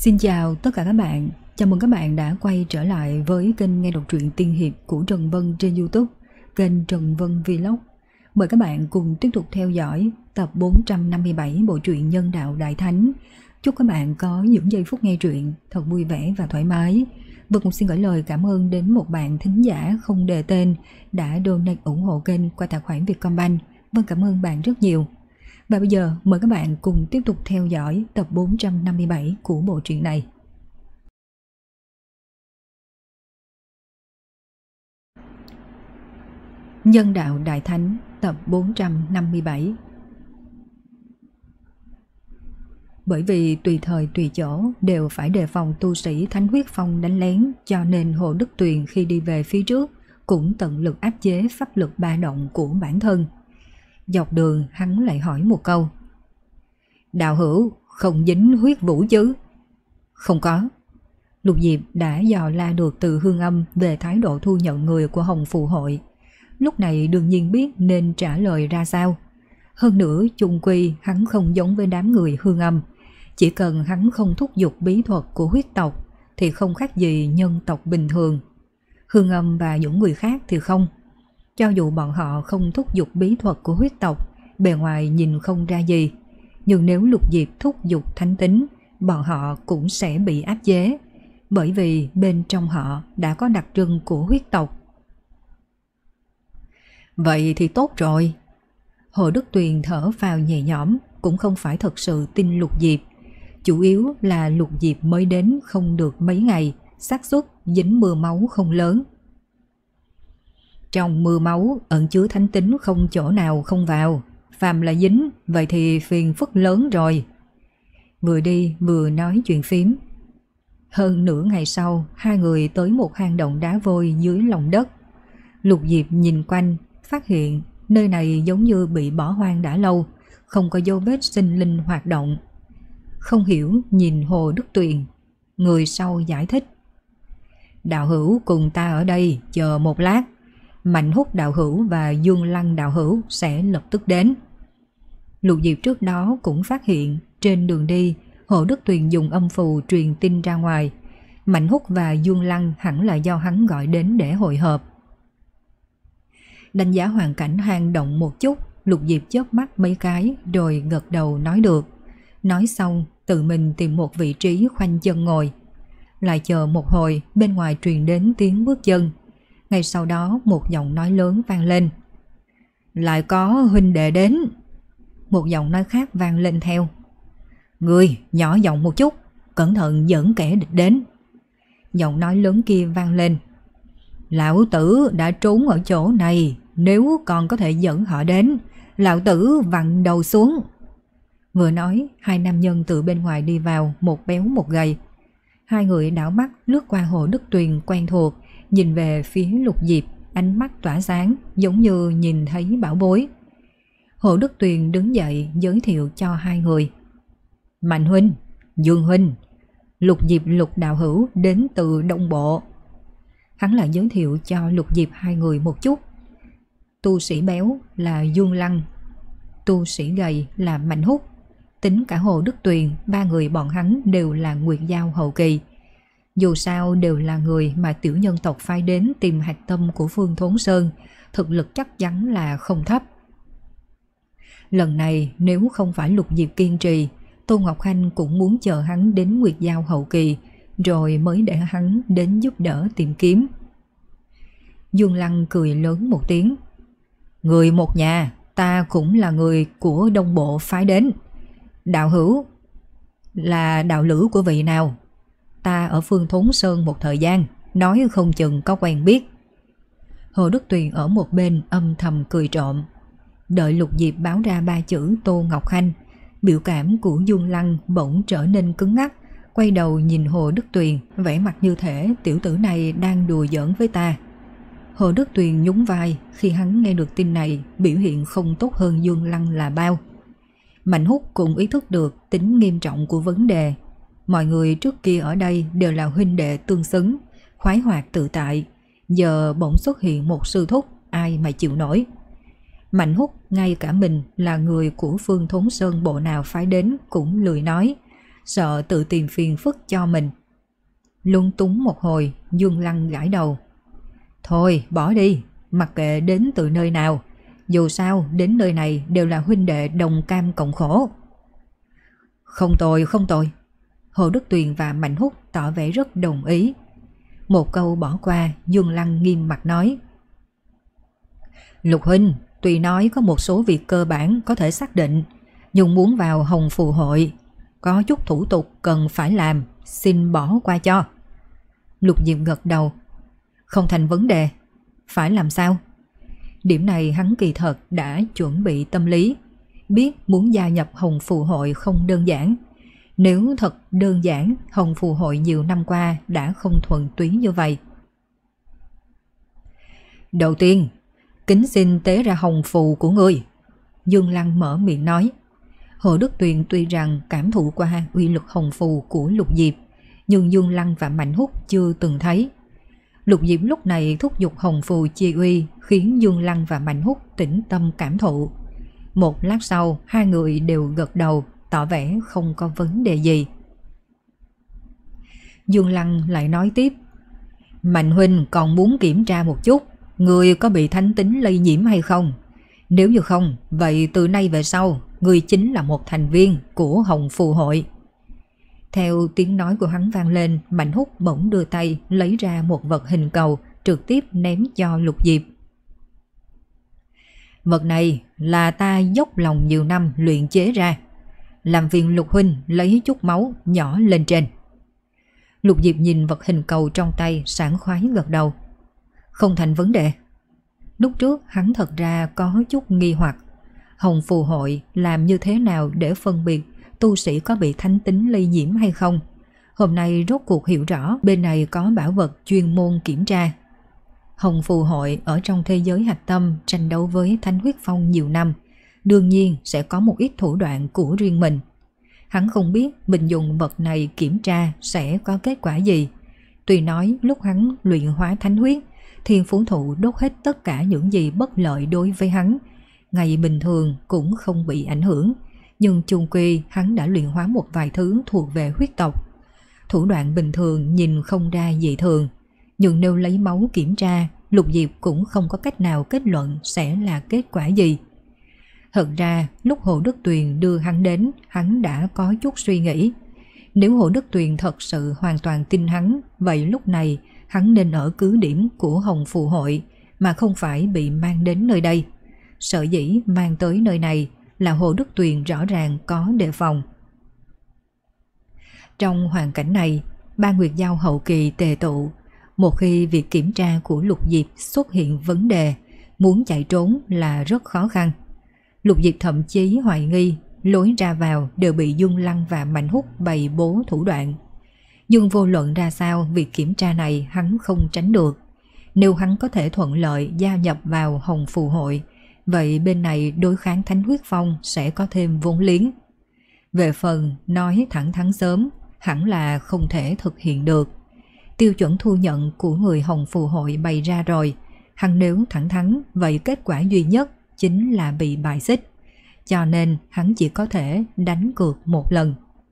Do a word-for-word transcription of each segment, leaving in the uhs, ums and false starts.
Xin chào tất cả các bạn, chào mừng các bạn đã quay trở lại với kênh nghe đọc truyện tiên hiệp của Trần Vân trên YouTube, kênh Trần Vân Vlog. Mời các bạn cùng tiếp tục theo dõi tập bốn trăm năm mươi bảy bộ truyện Nhân Đạo Đại Thánh. Chúc các bạn có những giây phút nghe truyện thật vui vẻ và thoải mái. Vân cũng xin gửi lời cảm ơn đến một bạn thính giả không đề tên đã donate ủng hộ kênh qua tài khoản Vietcombank. Vân cảm ơn bạn rất nhiều. Và bây giờ mời các bạn cùng tiếp tục theo dõi tập bốn trăm năm mươi bảy của bộ truyện này. Nhân Đạo Đại Thánh tập bốn trăm năm mươi bảy. Bởi vì tùy thời tùy chỗ đều phải đề phòng tu sĩ Thánh Huyết Phong đánh lén, cho nên Hồ Đức Tuyền khi đi về phía trước cũng tận lực áp chế pháp lực ba động của bản thân. Dọc đường hắn lại hỏi một câu: Đạo hữu không dính huyết vũ chứ? Không có. Lục Diệp đã dò la được từ Hương Âm về thái độ thu nhận người của Hồng Phù Hội, lúc này đương nhiên biết nên trả lời ra sao. Hơn nữa chung quy hắn không giống với đám người Hương Âm, chỉ cần hắn không thúc giục bí thuật của huyết tộc thì không khác gì nhân tộc bình thường. Hương Âm và những người khác thì không. Cho dù bọn họ không thúc giục bí thuật của huyết tộc, bề ngoài nhìn không ra gì, nhưng nếu Lục Diệp thúc giục thánh tính, bọn họ cũng sẽ bị áp chế, bởi vì bên trong họ đã có đặc trưng của huyết tộc. Vậy thì tốt rồi. Hồ Đức Tuyền thở phào nhẹ nhõm, cũng không phải thật sự tin Lục Diệp. Chủ yếu là Lục Diệp mới đến không được mấy ngày, xác suất dính mưa máu không lớn. Trong mưa máu ẩn chứa thánh tính không chỗ nào không vào, phàm là dính, vậy thì phiền phức lớn rồi. Vừa đi vừa nói chuyện phím. Hơn nửa ngày sau, hai người tới một hang động đá vôi dưới lòng đất. Lục Diệp nhìn quanh, phát hiện nơi này giống như bị bỏ hoang đã lâu, không có dấu vết sinh linh hoạt động. Không hiểu nhìn Hồ Đức Tuyền, người sau giải thích: Đạo hữu cùng ta ở đây chờ một lát, Mạnh Húc đạo hữu và Dương Lăng đạo hữu sẽ lập tức đến. Lục Diệp trước đó cũng phát hiện trên đường đi Hồ Đức Tuyền dùng âm phù truyền tin ra ngoài. Mạnh Húc và Dương Lăng hẳn là do hắn gọi đến để hội họp. Đánh giá hoàn cảnh hang động một chút, Lục Diệp chớp mắt mấy cái rồi gật đầu nói được. Nói xong tự mình tìm một vị trí khoanh chân ngồi. Lại chờ một hồi, bên ngoài truyền đến tiếng bước chân. Ngay sau đó một giọng nói lớn vang lên: Lại có huynh đệ đến. Một giọng nói khác vang lên theo: Ngươi nhỏ giọng một chút, cẩn thận dẫn kẻ địch đến. Giọng nói lớn kia vang lên: Lão tử đã trốn ở chỗ này, nếu còn có thể dẫn họ đến, lão tử vặn đầu xuống. Vừa nói, hai nam nhân từ bên ngoài đi vào, một béo một gầy. Hai người đảo mắt lướt qua Hồ Đức Tuyền quen thuộc, nhìn về phía Lục Diệp, ánh mắt tỏa sáng giống như nhìn thấy bảo bối. Hồ Đức Tuyền đứng dậy giới thiệu cho hai người: Mạnh huynh, Dương huynh, Lục Diệp Lục đạo hữu đến từ Đông Bộ. Hắn lại giới thiệu cho Lục Diệp hai người một chút. Tu sĩ béo là Dương Lăng, tu sĩ gầy là Mạnh Húc. Tính cả Hồ Đức Tuyền, ba người bọn hắn đều là Nguyệt Giao hậu kỳ. Dù sao đều là người mà tiểu nhân tộc phái đến tìm hạch tâm của Phương Thốn Sơn, thực lực chắc chắn là không thấp. Lần này nếu không phải Lục Diệp kiên trì, Tô Ngọc Khanh cũng muốn chờ hắn đến Nguyệt Giao hậu kỳ, rồi mới để hắn đến giúp đỡ tìm kiếm. Dương Lăng cười lớn một tiếng: Người một nhà, ta cũng là người của Đông Bộ phái đến. Đạo hữu là đạo lữ của vị nào? Ta ở Phương Thốn Sơn một thời gian, nói không chừng có quen biết. Hồ Đức Tuyền ở một bên âm thầm cười trộm. Đợi Lục Diệp báo ra ba chữ Tô Ngọc Khanh, biểu cảm của Dương Lăng bỗng trở nên cứng ngắc, quay đầu nhìn Hồ Đức Tuyền, vẻ mặt như thể tiểu tử này đang đùa giỡn với ta. Hồ Đức Tuyền nhún vai, khi hắn nghe được tin này, biểu hiện không tốt hơn Dương Lăng là bao. Mạnh Húc cũng ý thức được tính nghiêm trọng của vấn đề. Mọi người trước kia ở đây đều là huynh đệ tương xứng, khoái hoạt tự tại, giờ bỗng xuất hiện một sư thúc, ai mà chịu nổi. Mạnh Húc ngay cả mình là người của Phương Thốn Sơn bộ nào phái đến cũng lười nói, sợ tự tìm phiền phức cho mình. Lung túng một hồi, Dương Lăng gãi đầu. Thôi bỏ đi, mặc kệ đến từ nơi nào, dù sao đến nơi này đều là huynh đệ đồng cam cộng khổ. Không tồi, không tồi. Hồ Đức Tuyền và Mạnh Húc tỏ vẻ rất đồng ý. Một câu bỏ qua, Dương Lăng nghiêm mặt nói. Lục huynh, tuy nói có một số việc cơ bản có thể xác định, nhưng muốn vào Hồng Phù Hội, có chút thủ tục cần phải làm, xin bỏ qua cho. Lục Diệp gật đầu. Không thành vấn đề. Phải làm sao? Điểm này hắn kỳ thật đã chuẩn bị tâm lý, biết muốn gia nhập Hồng Phù Hội không đơn giản. Nếu thật đơn giản, Hồng Phù Hội nhiều năm qua đã không thuần túy như vậy. Đầu tiên, kính xin tế ra hồng phù của ngươi. Dương Lăng mở miệng nói. Hồ Đức Tuyền tuy rằng cảm thụ qua uy lực hồng phù của Lục Diệp, nhưng Dương Lăng và Mạnh Húc chưa từng thấy. Lục Diệp lúc này thúc giục hồng phù chi uy, khiến Dương Lăng và Mạnh Húc tĩnh tâm cảm thụ. Một lát sau, hai người đều gật đầu, tỏ vẻ không có vấn đề gì. Dương Lăng lại nói tiếp. Mạnh huynh còn muốn kiểm tra một chút, người có bị thánh tính lây nhiễm hay không? Nếu như không, vậy từ nay về sau, người chính là một thành viên của Hồng Phù Hội. Theo tiếng nói của hắn vang lên, Mạnh Húc bỗng đưa tay lấy ra một vật hình cầu, trực tiếp ném cho Lục Diệp. Vật này là ta dốc lòng nhiều năm luyện chế ra, làm phiền Lục huynh lấy chút máu nhỏ lên trên. Lục Diệp nhìn vật hình cầu trong tay, sảng khoái gật đầu. Không thành vấn đề. Lúc trước hắn thật ra có chút nghi hoặc, Hồng Phù Hội làm như thế nào để phân biệt tu sĩ có bị thánh tính lây nhiễm hay không. Hôm nay rốt cuộc hiểu rõ bên này có bảo vật chuyên môn kiểm tra. Hồng Phù Hội ở trong thế giới hạch tâm tranh đấu với Thánh Huyết Phong nhiều năm, đương nhiên sẽ có một ít thủ đoạn của riêng mình. Hắn không biết mình dùng vật này kiểm tra sẽ có kết quả gì. Tuy nói lúc hắn luyện hóa thánh huyết, Thiên Phú Thụ đốt hết tất cả những gì bất lợi đối với hắn, ngày bình thường cũng không bị ảnh hưởng, nhưng chung quy hắn đã luyện hóa một vài thứ thuộc về huyết tộc. Thủ đoạn bình thường nhìn không ra dị thường, nhưng nếu lấy máu kiểm tra, Lục Diệp cũng không có cách nào kết luận sẽ là kết quả gì. Thật ra lúc Hồ Đức Tuyền đưa hắn đến, hắn đã có chút suy nghĩ. Nếu Hồ Đức Tuyền thật sự hoàn toàn tin hắn, vậy lúc này hắn nên ở cứ điểm của Hồng Phù Hội mà không phải bị mang đến nơi đây. Sở dĩ mang tới nơi này là Hồ Đức Tuyền rõ ràng có đề phòng. Trong hoàn cảnh này, ba Nguyệt Giao hậu kỳ tề tụ. Một khi việc kiểm tra của Lục Diệp xuất hiện vấn đề, muốn chạy trốn là rất khó khăn. Lục Diệp thậm chí hoài nghi lối ra vào đều bị Dương Lăng và Mạnh Húc bày bố thủ đoạn. Nhưng vô luận ra sao, việc kiểm tra này hắn không tránh được. Nếu hắn có thể thuận lợi gia nhập vào Hồng Phù Hội, vậy bên này đối kháng Thánh Huyết Phong sẽ có thêm vốn liếng. Về phần nói thẳng thắn sớm, hẳn là không thể thực hiện được. Tiêu chuẩn thu nhận của người Hồng Phù Hội bày ra rồi, hắn nếu thẳng thắn, vậy kết quả duy nhất chính là bị bài xích. Cho nên hắn chỉ có thể đánh cược một lần.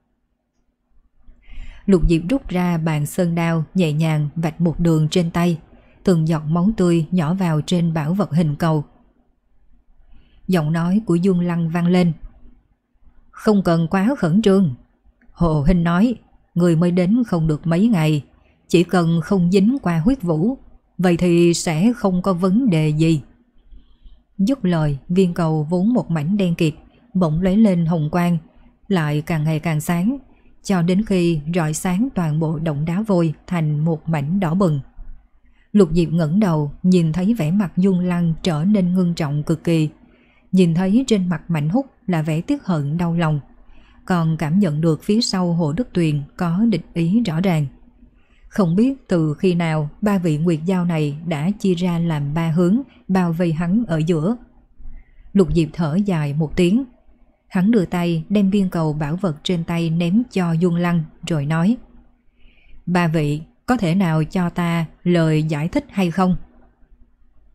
Lục Diệp rút ra bàn sơn đao, nhẹ nhàng vạch một đường trên tay, từng giọt máu tươi nhỏ vào trên bảo vật hình cầu. Giọng nói của Dương Lăng vang lên. Không cần quá khẩn trương. Hồ huynh nói, người mới đến không được mấy ngày, chỉ cần không dính qua huyết vũ, vậy thì sẽ không có vấn đề gì. Dứt lời, viên cầu vốn một mảnh đen kịt bỗng lấy lên hồng quang, lại càng ngày càng sáng, cho đến khi rọi sáng toàn bộ động đá vôi thành một mảnh đỏ bừng. Lục Diệp ngẩng đầu, nhìn thấy vẻ mặt Dương Lăng trở nên ngưng trọng cực kỳ, nhìn thấy trên mặt Mạnh Húc là vẻ tiếc hận đau lòng, còn cảm nhận được phía sau Hồ Đức Tuyền có địch ý rõ ràng. Không biết từ khi nào ba vị Nguyệt Giao này đã chia ra làm ba hướng bao vây hắn ở giữa. Lục Diệp thở dài một tiếng. Hắn đưa tay đem viên cầu bảo vật trên tay ném cho Dương Lăng rồi nói: Ba vị có thể nào cho ta lời giải thích hay không?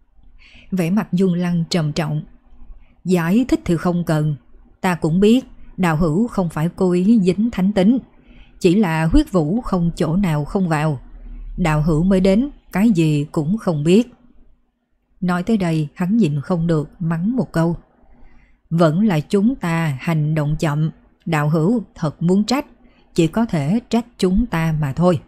Vẻ mặt Dương Lăng trầm trọng. Giải thích thì không cần. Ta cũng biết Đạo hữu không phải cố ý dính thánh tính, chỉ là huyết vũ không chỗ nào không vào. Đạo hữu mới đến, cái gì cũng không biết. Nói tới đây hắn nhịn không được mắng một câu. Vẫn là chúng ta hành động chậm, đạo hữu thật muốn trách, chỉ có thể trách chúng ta mà thôi.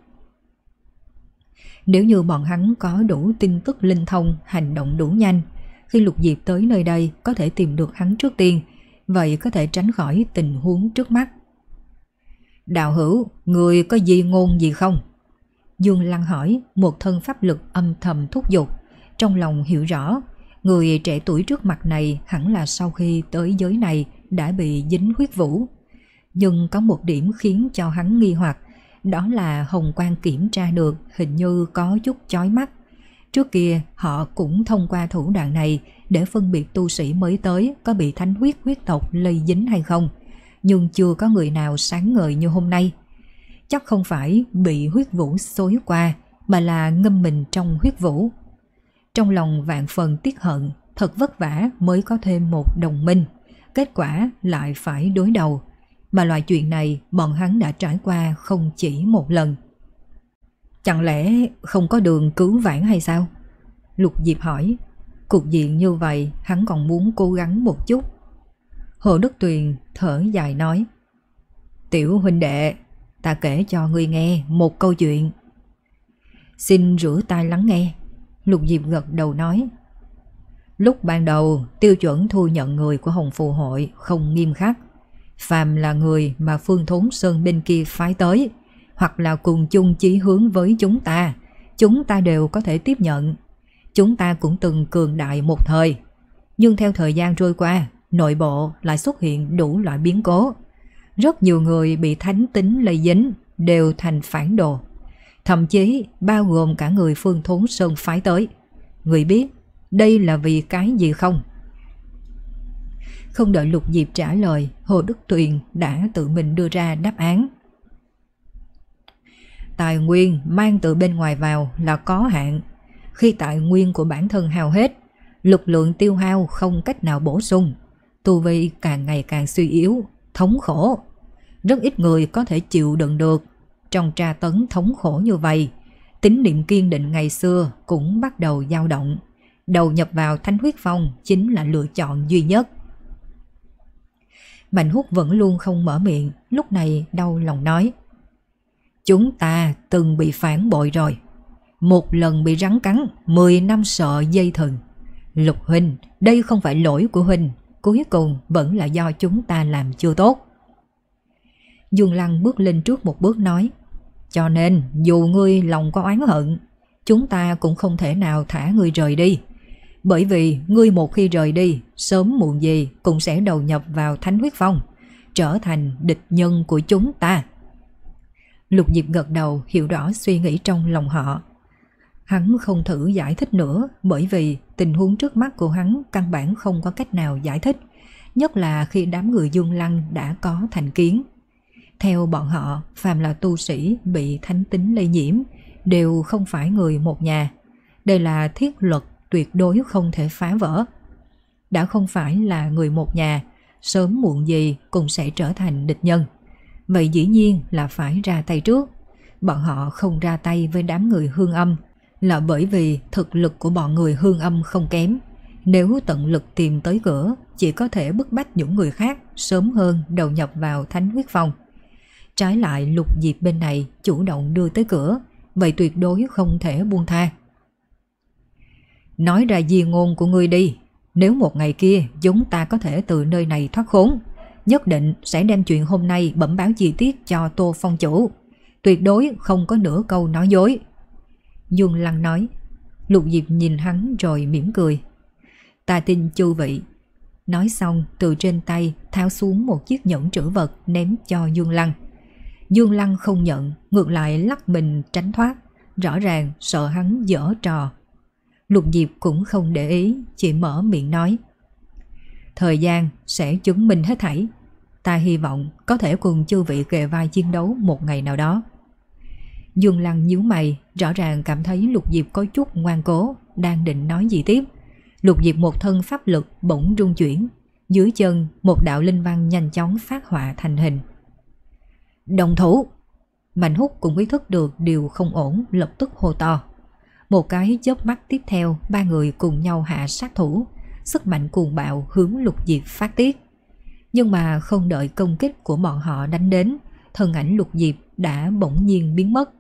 Nếu như bọn hắn có đủ tin tức linh thông, hành động đủ nhanh, khi Lục Diệp tới nơi đây có thể tìm được hắn trước tiên, vậy có thể tránh khỏi tình huống trước mắt. Đạo hữu, người có gì ngôn gì không? Dương Lăng hỏi, một thân pháp lực âm thầm thúc giục, trong lòng hiểu rõ, người trẻ tuổi trước mặt này hẳn là sau khi tới giới này đã bị dính huyết vũ. Nhưng có một điểm khiến cho hắn nghi hoặc, đó là hồng quang kiểm tra được hình như có chút chói mắt. Trước kia họ cũng thông qua thủ đoạn này để phân biệt tu sĩ mới tới có bị thánh huyết huyết tộc lây dính hay không, nhưng chưa có người nào sáng ngời như hôm nay. Chắc không phải bị huyết vũ xối qua, mà là ngâm mình trong huyết vũ. Trong lòng vạn phần tiếc hận, thật vất vả mới có thêm một đồng minh, kết quả lại phải đối đầu. Mà loại chuyện này bọn hắn đã trải qua không chỉ một lần. Chẳng lẽ không có đường cứu vãn hay sao? Lục Diệp hỏi. Cục diện như vậy hắn còn muốn cố gắng một chút. Hồ Đức Tuyền thở dài nói. Tiểu huynh đệ, ta kể cho ngươi nghe một câu chuyện. Xin rửa tai lắng nghe. Lục Diệp gật đầu nói. Lúc ban đầu tiêu chuẩn thu nhận người của Hồng Phù Hội không nghiêm khắc. Phàm là người mà Phương Thốn Sơn bên kia phái tới, hoặc là cùng chung chí hướng với chúng ta, chúng ta đều có thể tiếp nhận. Chúng ta cũng từng cường đại một thời, nhưng theo thời gian trôi qua, nội bộ lại xuất hiện đủ loại biến cố. Rất nhiều người bị thánh tính lây dính, đều thành phản đồ. Thậm chí bao gồm cả người Phương Thốn Sơn phái tới. Người biết đây là vì cái gì không? Không đợi Lục Diệp trả lời, Hồ Đức Tuyền đã tự mình đưa ra đáp án. Tài nguyên mang từ bên ngoài vào là có hạn. Khi tài nguyên của bản thân hao hết, lực lượng tiêu hao không cách nào bổ sung, tu vi càng ngày càng suy yếu, thống khổ. Rất ít người có thể chịu đựng được. Trong tra tấn thống khổ như vậy, tín niệm kiên định ngày xưa cũng bắt đầu dao động. Đầu nhập vào Thánh Huyết Phong chính là lựa chọn duy nhất. Mạnh Húc vẫn luôn không mở miệng, lúc này đau lòng nói. Chúng ta từng bị phản bội rồi. Một lần bị rắn cắn, mười năm sợ dây thừng. Lục huynh, đây không phải lỗi của huynh, cuối cùng vẫn là do chúng ta làm chưa tốt. Dương Lăng bước lên trước một bước nói. Cho nên dù ngươi lòng có oán hận, chúng ta cũng không thể nào thả ngươi rời đi. Bởi vì ngươi một khi rời đi, sớm muộn gì cũng sẽ đầu nhập vào Thánh Huyết Phong, trở thành địch nhân của chúng ta. Lục Diệp gật đầu hiểu rõ suy nghĩ trong lòng họ. Hắn không thử giải thích nữa, bởi vì tình huống trước mắt của hắn căn bản không có cách nào giải thích, nhất là khi đám người Dương Lăng đã có thành kiến. Theo bọn họ, phàm là tu sĩ bị thánh tính lây nhiễm đều không phải người một nhà. Đây là thiết luật tuyệt đối không thể phá vỡ. Đã không phải là người một nhà, sớm muộn gì cũng sẽ trở thành địch nhân. Vậy dĩ nhiên là phải ra tay trước. Bọn họ không ra tay với đám người Hương Âm là bởi vì thực lực của bọn người Hương Âm không kém. Nếu tận lực tìm tới cửa, chỉ có thể bức bách những người khác sớm hơn đầu nhập vào Thánh Huyết Phong. Trái lại Lục Diệp bên này chủ động đưa tới cửa, vậy tuyệt đối không thể buông tha. Nói ra di ngôn của ngươi đi. Nếu một ngày kia chúng ta có thể từ nơi này thoát khốn, nhất định sẽ đem chuyện hôm nay bẩm báo chi tiết cho Tô Phong chủ. Tuyệt đối không có nửa câu nói dối. Dương Lăng nói. Lục Diệp nhìn hắn rồi mỉm cười. Ta tin chư vị. Nói xong từ trên tay tháo xuống một chiếc nhẫn trữ vật ném cho Dương Lăng. Dương Lăng không nhận, ngược lại lắc mình tránh thoát, rõ ràng sợ hắn giở trò. Lục Diệp cũng không để ý, chỉ mở miệng nói. Thời gian sẽ chứng minh hết thảy. Ta hy vọng có thể cùng chư vị kề vai chiến đấu một ngày nào đó. Dương Lăng nhíu mày, rõ ràng cảm thấy Lục Diệp có chút ngoan cố, đang định nói gì tiếp. Lục Diệp một thân pháp lực bỗng rung chuyển, Dưới chân một đạo linh văn nhanh chóng phát họa thành hình. Đồng thủ! Mạnh Húc cũng ý thức được điều không ổn, lập tức hô to. Một cái chớp mắt tiếp theo, ba người cùng nhau hạ sát thủ, sức mạnh cuồng bạo hướng Lục Diệp phát tiết. Nhưng mà không đợi công kích của bọn họ đánh đến, thân ảnh Lục Diệp đã bỗng nhiên biến mất.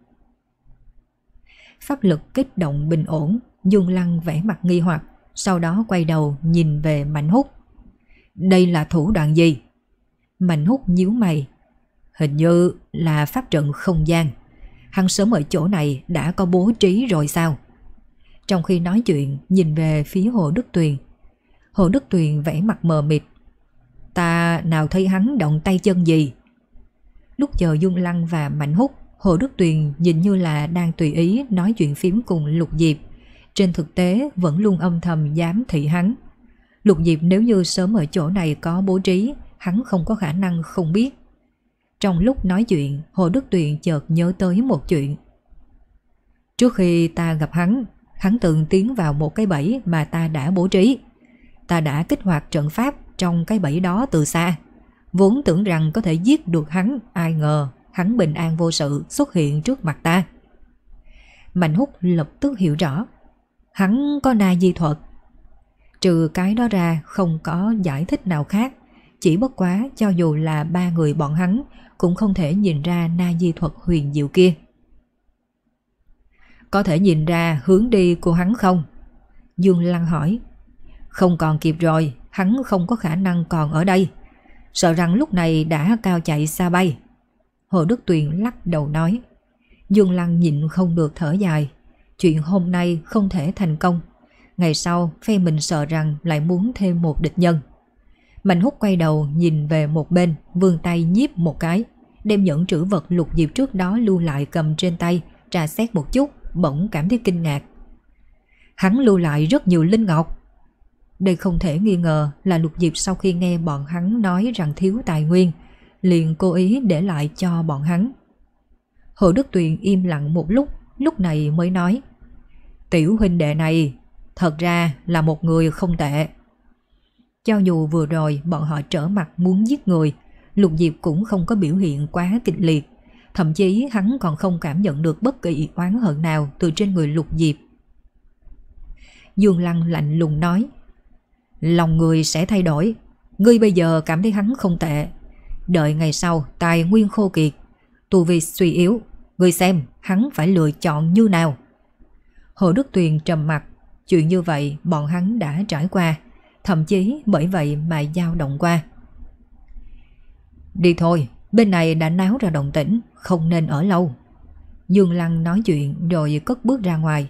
Pháp lực kích động bình ổn, Dương Lăng vẻ mặt nghi hoặc, sau đó quay đầu nhìn về Mạnh Húc. Đây là thủ đoạn gì? Mạnh Húc nhíu mày. Hình như là pháp trận không gian. Hắn sớm ở chỗ này đã có bố trí rồi sao? Trong khi nói chuyện, nhìn về phía Hồ Đức Tuyền. Hồ Đức Tuyền vẻ mặt mờ mịt. Ta nào thấy hắn động tay chân gì? Lúc chờ Dương Lăng và Mạnh Húc, Hồ Đức Tuyền nhìn như là đang tùy ý nói chuyện phím cùng Lục Diệp. Trên thực tế vẫn luôn âm thầm giám thị hắn. Lục Diệp nếu như sớm ở chỗ này có bố trí, hắn không có khả năng không biết. Trong lúc nói chuyện, Hồ Đức Tuyền chợt nhớ tới một chuyện. Trước khi ta gặp hắn, hắn từng tiến vào một cái bẫy mà ta đã bố trí. Ta đã kích hoạt trận pháp trong cái bẫy đó từ xa. Vốn tưởng rằng có thể giết được hắn, ai ngờ hắn bình an vô sự xuất hiện trước mặt ta. Mạnh Húc lập tức hiểu rõ. Hắn có na di thuật. Trừ cái đó ra không có giải thích nào khác. Chỉ bất quá cho dù là ba người bọn hắn cũng không thể nhìn ra na di thuật huyền diệu kia. Có thể nhìn ra hướng đi của hắn không? Dương Lăng hỏi. Không còn kịp rồi, hắn không có khả năng còn ở đây. Sợ rằng lúc này đã cao chạy xa bay. Hồ Đức Tuyền lắc đầu nói. Dương Lăng nhịn không được thở dài. Chuyện hôm nay không thể thành công. Ngày sau phe mình sợ rằng lại muốn thêm một địch nhân. Mạnh Húc quay đầu nhìn về một bên, vươn tay nhíp một cái, đem những trữ vật Lục Diệp trước đó lưu lại cầm trên tay, trà xét một chút, bỗng cảm thấy kinh ngạc. Hắn lưu lại rất nhiều linh ngọc. Đây không thể nghi ngờ là Lục Diệp sau khi nghe bọn hắn nói rằng thiếu tài nguyên, liền cố ý để lại cho bọn hắn. Hồ Đức Tuyền im lặng một lúc, lúc này mới nói. Tiểu huynh đệ này thật ra là một người không tệ. Cho dù vừa rồi bọn họ trở mặt muốn giết người, Lục Diệp cũng không có biểu hiện quá kịch liệt. Thậm chí hắn còn không cảm nhận được bất kỳ oán hận nào từ trên người Lục Diệp. Dương Lăng lạnh lùng nói. Lòng người sẽ thay đổi. Ngươi bây giờ cảm thấy hắn không tệ. Đợi ngày sau tài nguyên khô kiệt, tu vi suy yếu, ngươi xem hắn phải lựa chọn như nào. Hồ Đức Tuyền trầm mặt. Chuyện như vậy bọn hắn đã trải qua, thậm chí bởi vậy mà dao động qua. Đi thôi, bên này đã náo ra động tĩnh, không nên ở lâu. Dương Lăng nói chuyện rồi cất bước ra ngoài.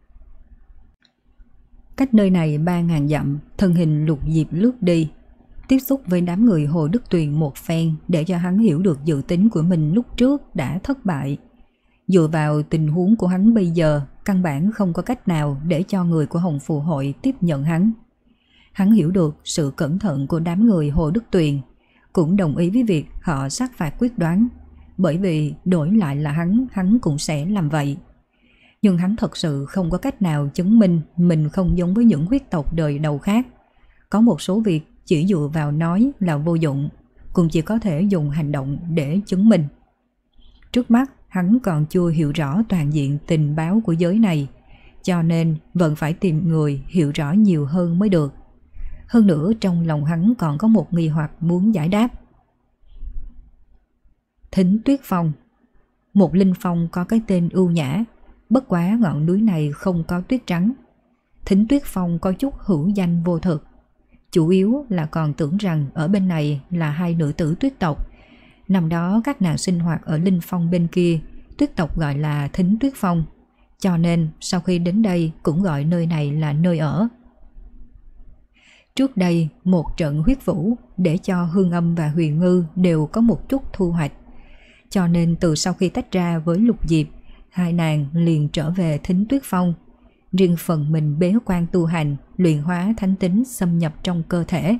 Cách nơi này ba ngàn dặm, thân hình Lục Diệp lướt đi, tiếp xúc với đám người Hồ Đức Tuyền một phen để cho hắn hiểu được dự tính của mình lúc trước đã thất bại. Dựa vào tình huống của hắn bây giờ, căn bản không có cách nào để cho người của Hồng Phù Hội tiếp nhận hắn. Hắn hiểu được sự cẩn thận của đám người Hồ Đức Tuyền, cũng đồng ý với việc họ sát phạt quyết đoán, bởi vì đổi lại là hắn, hắn cũng sẽ làm vậy. Nhưng hắn thật sự không có cách nào chứng minh mình không giống với những huyết tộc đời đầu khác. Có một số việc chỉ dựa vào nói là vô dụng, cũng chỉ có thể dùng hành động để chứng minh. Trước mắt hắn còn chưa hiểu rõ toàn diện tình báo của giới này, cho nên vẫn phải tìm người hiểu rõ nhiều hơn mới được. Hơn nữa trong lòng hắn còn có một nghi hoặc muốn giải đáp. Thính Tuyết Phong. Một linh phong có cái tên ưu nhã, bất quá ngọn núi này không có tuyết trắng. Thính Tuyết Phong có chút hữu danh vô thực. Chủ yếu là còn tưởng rằng ở bên này là hai nữ tử tuyết tộc. Năm đó các nàng sinh hoạt ở linh phong bên kia, tuyết tộc gọi là Thính Tuyết Phong, cho nên sau khi đến đây cũng gọi nơi này là nơi ở. Trước đây một trận huyết vũ để cho Hương Âm và Huyền Ngư đều có một chút thu hoạch, cho nên từ sau khi tách ra với Lục Diệp, hai nàng liền trở về Thính Tuyết Phong. Riêng phần mình bế quan tu hành, luyện hóa thánh tính xâm nhập trong cơ thể.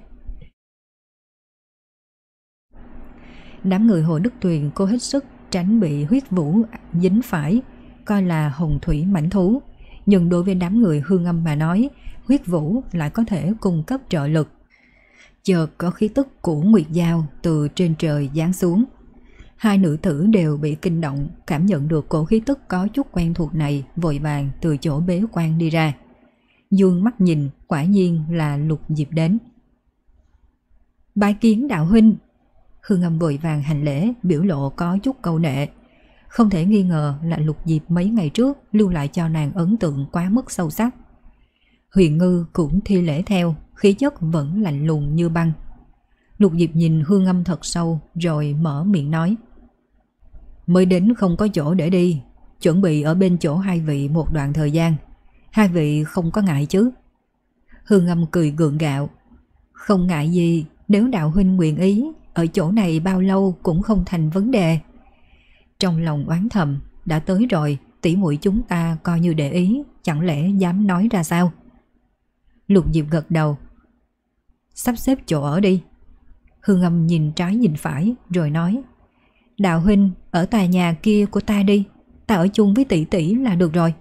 Đám người Hồ Đức Tuyền cố hết sức tránh bị huyết vũ dính phải, coi là hồng thủy mãnh thú. Nhưng đối với đám người Hương Âm mà nói, huyết vũ lại có thể cung cấp trợ lực. Chợt có khí tức của Nguyệt Giao từ trên trời giáng xuống. Hai nữ tử đều bị kinh động, cảm nhận được cổ khí tức có chút quen thuộc này, vội vàng từ chỗ bế quan đi ra. Dương mắt nhìn, quả nhiên là Lục Diệp đến. Bái kiến đạo huynh. Hương Âm vội vàng hành lễ, biểu lộ có chút câu nệ. Không thể nghi ngờ là Lục Diệp mấy ngày trước lưu lại cho nàng ấn tượng quá mức sâu sắc. Huyền Ngư cũng thi lễ theo, khí chất vẫn lạnh lùng như băng. Lục Diệp nhìn Hương Âm thật sâu rồi mở miệng nói: Mới đến không có chỗ để đi, chuẩn bị ở bên chỗ hai vị một đoạn thời gian. Hai vị không có ngại chứ? Hương Âm cười gượng gạo: Không ngại gì, nếu đạo huynh nguyện ý, ở chỗ này bao lâu cũng không thành vấn đề. Trong lòng oán thầm, đã tới rồi, tỷ muội chúng ta coi như để ý, chẳng lẽ dám nói ra sao? Lục Diệp gật đầu: Sắp xếp chỗ ở đi. Hương Âm nhìn trái nhìn phải rồi nói: Đạo huynh ở tòa nhà kia của ta đi, ta ở chung với tỷ tỷ là được rồi.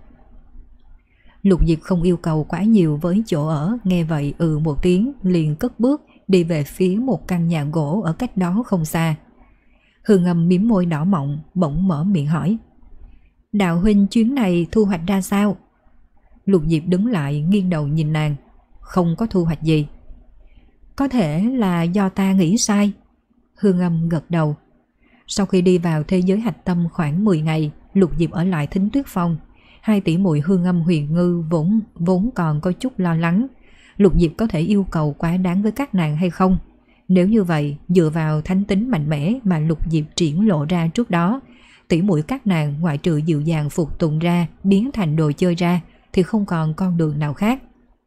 Lục Diệp không yêu cầu quá nhiều với chỗ ở, nghe vậy ừ một tiếng liền cất bước đi về phía một căn nhà gỗ ở cách đó không xa. Hương Âm mím môi đỏ mọng, bỗng mở miệng hỏi: Đạo huynh chuyến này thu hoạch ra sao? Lục Diệp đứng lại nghiêng đầu nhìn nàng: Không có thu hoạch gì. Có thể là do ta nghĩ sai. Hương Âm gật đầu. Sau khi đi vào thế giới hạch tâm khoảng mười ngày, Lục Diệp ở lại Thính Tuyết Phong. Hai tỷ muội Hương Âm Huyền Ngư vốn vốn còn có chút lo lắng, Lục Diệp có thể yêu cầu quá đáng với các nàng hay không. Nếu như vậy, dựa vào thánh tính mạnh mẽ mà Lục Diệp triển lộ ra trước đó, tỷ muội các nàng ngoại trừ dịu dàng phục tùng ra, biến thành đồ chơi ra, thì không còn con đường nào khác.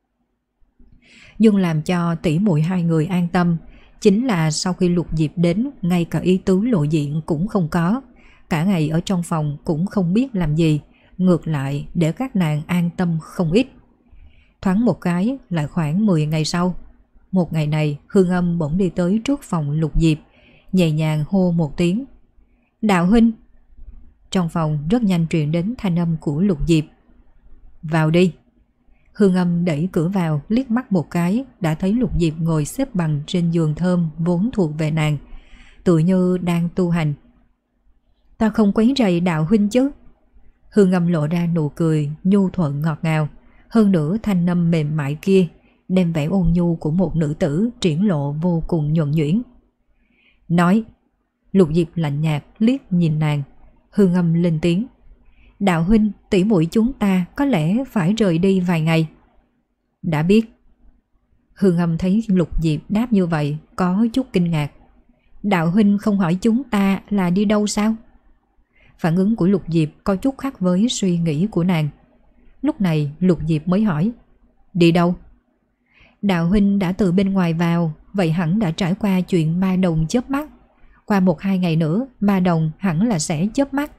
Nhưng làm cho tỷ muội hai người an tâm chính là sau khi Lục Diệp đến, ngay cả ý tứ lộ diện cũng không có, cả ngày ở trong phòng cũng không biết làm gì, ngược lại để các nàng an tâm không ít. Thoáng một cái lại khoảng mười ngày sau, một ngày này Hương Âm bỗng đi tới trước phòng Lục Diệp, nhẹ nhàng hô một tiếng: Đạo huynh. Trong phòng rất nhanh truyền đến thanh âm của Lục Diệp: Vào đi. Hương Âm đẩy cửa vào, liếc mắt một cái đã thấy Lục Diệp ngồi xếp bằng trên giường thơm vốn thuộc về nàng, tự như đang tu hành. Ta không quấy rầy đạo huynh chứ? Hương Âm lộ ra nụ cười nhu thuận ngọt ngào, hơn nữa thanh âm mềm mại kia đem vẻ ôn nhu của một nữ tử triển lộ vô cùng nhuần nhuyễn. Nói. Lục Diệp lạnh nhạt liếc nhìn nàng. Hương Âm lên tiếng: Đạo huynh, tỷ muội chúng ta có lẽ phải rời đi vài ngày. Đã biết. Hương Âm thấy Lục Diệp đáp như vậy có chút kinh ngạc. Đạo huynh không hỏi chúng ta là đi đâu sao? Phản ứng của Lục Diệp có chút khác với suy nghĩ của nàng. Lúc này Lục Diệp mới hỏi: Đi đâu? Đạo huynh đã từ bên ngoài vào, vậy hẳn đã trải qua chuyện ma đồng chớp mắt. Qua một hai ngày nữa ma đồng hẳn là sẽ chớp mắt.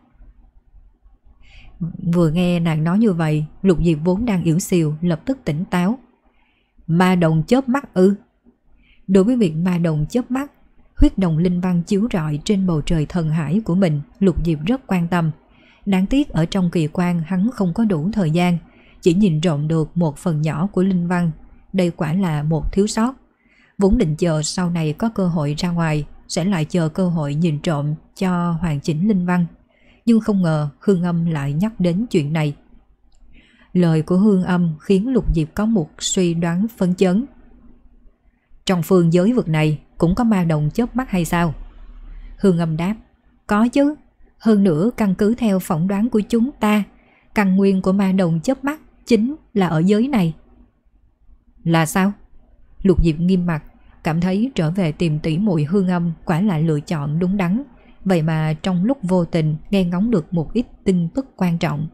Vừa nghe nàng nói như vậy, Lục Diệp vốn đang yếu xìu lập tức tỉnh táo. Ma đồng chớp mắt ư? Đối với việc ma đồng chớp mắt, huyết đồng linh văn chiếu rọi trên bầu trời thần hải của mình, Lục Diệp rất quan tâm. Đáng tiếc ở trong kỳ quan hắn không có đủ thời gian, chỉ nhìn trộm được một phần nhỏ của linh văn. Đây quả là một thiếu sót. Vốn định chờ sau này có cơ hội ra ngoài sẽ lại chờ cơ hội nhìn trộm cho hoàn chỉnh linh văn. Nhưng không ngờ Hương Âm lại nhắc đến chuyện này. Lời của Hương Âm khiến Lục Diệp có một suy đoán phân chấn. Trong phương giới vực này cũng có ma đồng chớp mắt hay sao? Hương Âm đáp: Có chứ. Hơn nữa căn cứ theo phỏng đoán của chúng ta, căn nguyên của ma đồng chớp mắt chính là ở giới này. Là sao? Lục Diệp nghiêm mặt, cảm thấy trở về tìm tỷ muội Hương Âm quả là lựa chọn đúng đắn. Vậy mà trong lúc vô tình nghe ngóng được một ít tin tức quan trọng.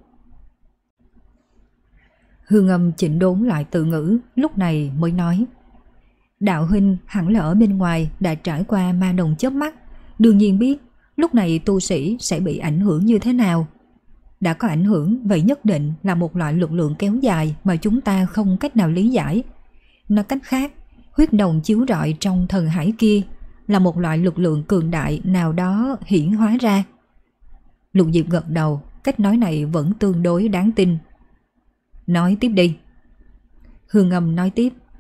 Hương Âm chỉnh đốn lại từ ngữ, lúc này mới nói: Đạo huynh hẳn là ở bên ngoài đã trải qua ma đồng chớp mắt, đương nhiên biết lúc này tu sĩ sẽ bị ảnh hưởng như thế nào. Đã có ảnh hưởng, vậy nhất định là một loại lực lượng kéo dài mà chúng ta không cách nào lý giải. Nói cách khác, huyết đồng chiếu rọi trong thần hải kia là một loại lực lượng cường đại nào đó hiển hóa ra. Lục Diệp gật đầu, cách nói này vẫn tương đối đáng tin. Nói tiếp đi. Hương Âm nói tiếp: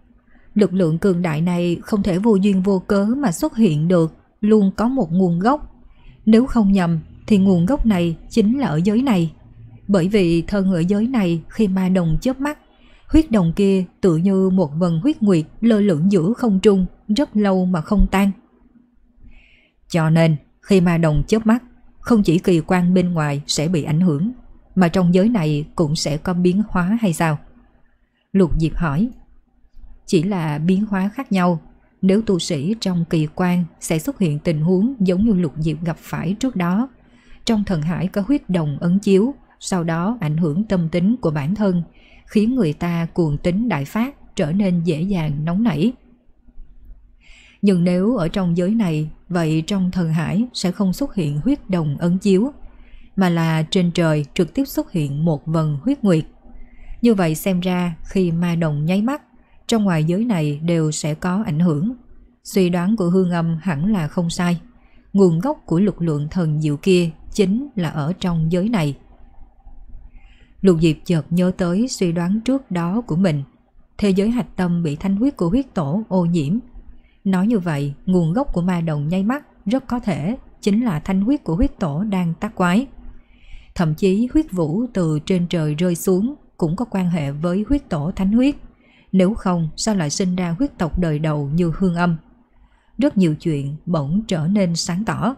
Lực lượng cường đại này không thể vô duyên vô cớ mà xuất hiện được, luôn có một nguồn gốc. Nếu không nhầm thì nguồn gốc này chính là ở giới này. Bởi vì thân ở giới này khi ma đồng chớp mắt, huyết đồng kia tựa như một vần huyết nguyệt lơ lửng giữa không trung rất lâu mà không tan. Cho nên khi ma đồng chớp mắt, không chỉ kỳ quan bên ngoài sẽ bị ảnh hưởng, mà trong giới này cũng sẽ có biến hóa hay sao? Lục Diệp hỏi. Chỉ là biến hóa khác nhau. Nếu tu sĩ trong kỳ quan sẽ xuất hiện tình huống giống như Lục Diệp gặp phải trước đó. Trong thần hải có huyết đồng ấn chiếu, sau đó ảnh hưởng tâm tính của bản thân, khiến người ta cuồng tính đại phát, trở nên dễ dàng nóng nảy. Nhưng nếu ở trong giới này, vậy trong thần hải sẽ không xuất hiện huyết đồng ấn chiếu, mà là trên trời trực tiếp xuất hiện một vần huyết nguyệt. Như vậy xem ra khi ma đồng nháy mắt, trong ngoài giới này đều sẽ có ảnh hưởng. Suy đoán của Hương Âm hẳn là không sai. Nguồn gốc của lực lượng thần diệu kia chính là ở trong giới này. Lục Diệp chợt nhớ tới suy đoán trước đó của mình. Thế giới hạch tâm bị thanh huyết của huyết tổ ô nhiễm. Nói như vậy, nguồn gốc của ma đồng nháy mắt rất có thể chính là thanh huyết của huyết tổ đang tác quái. Thậm chí huyết vũ từ trên trời rơi xuống cũng có quan hệ với huyết tổ thánh huyết. Nếu không sao lại sinh ra huyết tộc đời đầu như Hương Âm? Rất nhiều chuyện bỗng trở nên sáng tỏ.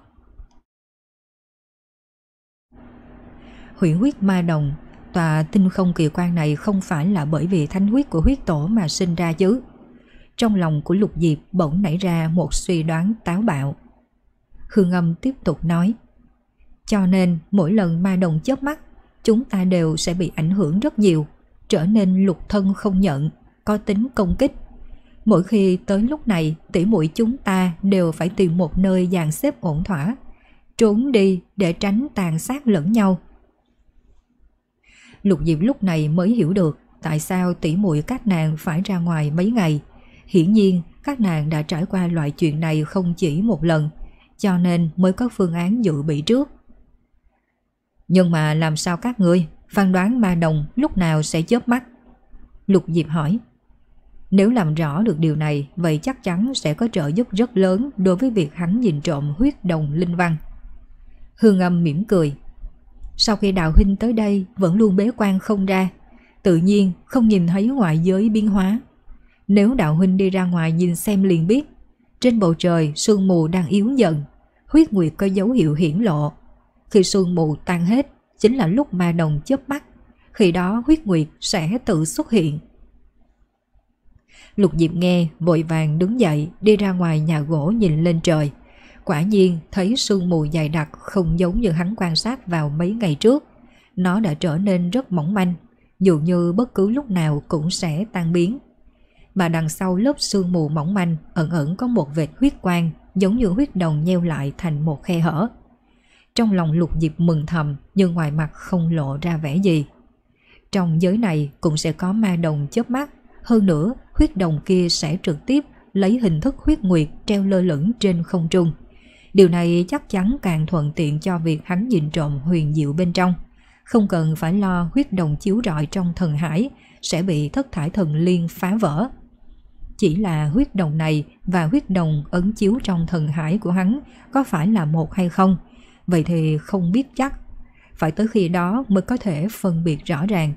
Huyền huyết ma đồng, tòa tinh không kỳ quan này không phải là bởi vì thanh huyết của huyết tổ mà sinh ra chứ? Trong lòng của Lục Diệp bỗng nảy ra một suy đoán táo bạo. Hương Âm tiếp tục nói. Cho nên mỗi lần ma đồng chớp mắt, chúng ta đều sẽ bị ảnh hưởng rất nhiều, trở nên lục thân không nhận, có tính công kích. Mỗi khi tới lúc này, tỉ muội chúng ta đều phải tìm một nơi dàn xếp ổn thỏa, trốn đi để tránh tàn sát lẫn nhau. Lục Diệp lúc này mới hiểu được tại sao tỉ muội các nàng phải ra ngoài mấy ngày. Hiển nhiên các nàng đã trải qua loại chuyện này không chỉ một lần, cho nên mới có phương án dự bị trước. Nhưng mà làm sao các ngươi phán đoán ma đồng lúc nào sẽ chớp mắt? Lục Diệp hỏi. Nếu làm rõ được điều này, vậy chắc chắn sẽ có trợ giúp rất lớn đối với việc hắn nhìn trộm huyết đồng linh văn. Hương Âm mỉm cười. Sau khi đạo huynh tới đây vẫn luôn bế quan không ra, tự nhiên không nhìn thấy ngoại giới biến hóa. Nếu đạo huynh đi ra ngoài nhìn xem liền biết, trên bầu trời sương mù đang yếu dần, huyết nguyệt có dấu hiệu hiển lộ. Khi sương mù tan hết chính là lúc ma đồng chớp mắt, khi đó huyết nguyệt sẽ tự xuất hiện. Lục Diệp nghe vội vàng đứng dậy đi ra ngoài nhà gỗ nhìn lên trời. Quả nhiên thấy sương mù dày đặc không giống như hắn quan sát vào mấy ngày trước. Nó đã trở nên rất mỏng manh, dường như bất cứ lúc nào cũng sẽ tan biến. Mà đằng sau lớp sương mù mỏng manh ẩn ẩn có một vệt huyết quang, giống như huyết đồng nheo lại thành một khe hở. Trong lòng Lục Diệp mừng thầm, nhưng ngoài mặt không lộ ra vẻ gì. Trong giới này cũng sẽ có ma đồng chớp mắt, hơn nữa huyết đồng kia sẽ trực tiếp lấy hình thức huyết nguyệt treo lơ lửng trên không trung. Điều này chắc chắn càng thuận tiện cho việc hắn nhìn trộm huyền diệu bên trong, không cần phải lo huyết đồng chiếu rọi trong thần hải sẽ bị thất thải thần liên phá vỡ. Chỉ là huyết đồng này và huyết đồng ấn chiếu trong thần hải của hắn có phải là một hay không, vậy thì không biết chắc, phải tới khi đó mới có thể phân biệt rõ ràng.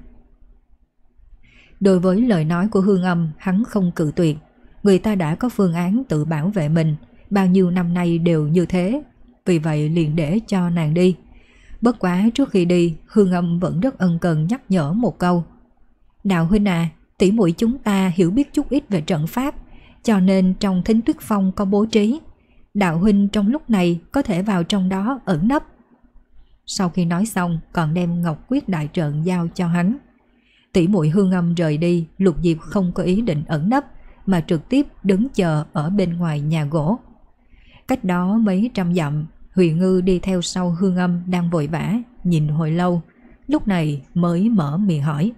Đối với lời nói của Hương Âm, hắn không cự tuyệt. Người ta đã có phương án tự bảo vệ mình, bao nhiêu năm nay đều như thế, vì vậy liền để cho nàng đi. Bất quá trước khi đi, Hương Âm vẫn rất ân cần nhắc nhở một câu. Đạo huynh à, tỷ muội chúng ta hiểu biết chút ít về trận pháp, cho nên trong Thính Tuyết Phong có bố trí. Đạo huynh trong lúc này có thể vào trong đó ẩn nấp. Sau khi nói xong còn đem Ngọc Quyết đại trận giao cho hắn. Tỷ muội Hương Âm rời đi, Lục Diệp không có ý định ẩn nấp, mà trực tiếp đứng chờ ở bên ngoài nhà gỗ. Cách đó mấy trăm dặm, Huyền Ngư đi theo sau Hương Âm đang vội vã, nhìn hồi lâu, lúc này mới mở miệng hỏi.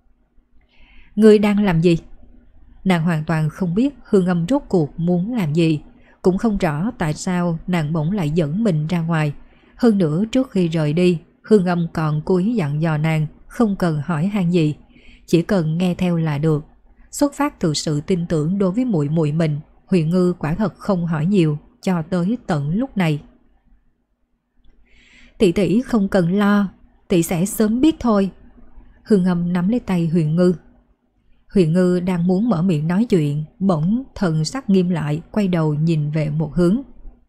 Ngươi đang làm gì? Nàng hoàn toàn không biết Hương Âm rốt cuộc muốn làm gì, cũng không rõ tại sao nàng bỗng lại dẫn mình ra ngoài. Hơn nữa trước khi rời đi, Hương Âm còn cố ý dặn dò nàng không cần hỏi han gì, chỉ cần nghe theo là được. Xuất phát từ sự tin tưởng đối với muội muội mình, Huyền Ngư quả thật không hỏi nhiều cho tới tận lúc này. Tỷ tỷ không cần lo, tỷ sẽ sớm biết thôi. Hương Âm nắm lấy tay Huyền Ngư. Huyền Ngư đang muốn mở miệng nói chuyện, bỗng thần sắc nghiêm lại, quay đầu nhìn về một hướng.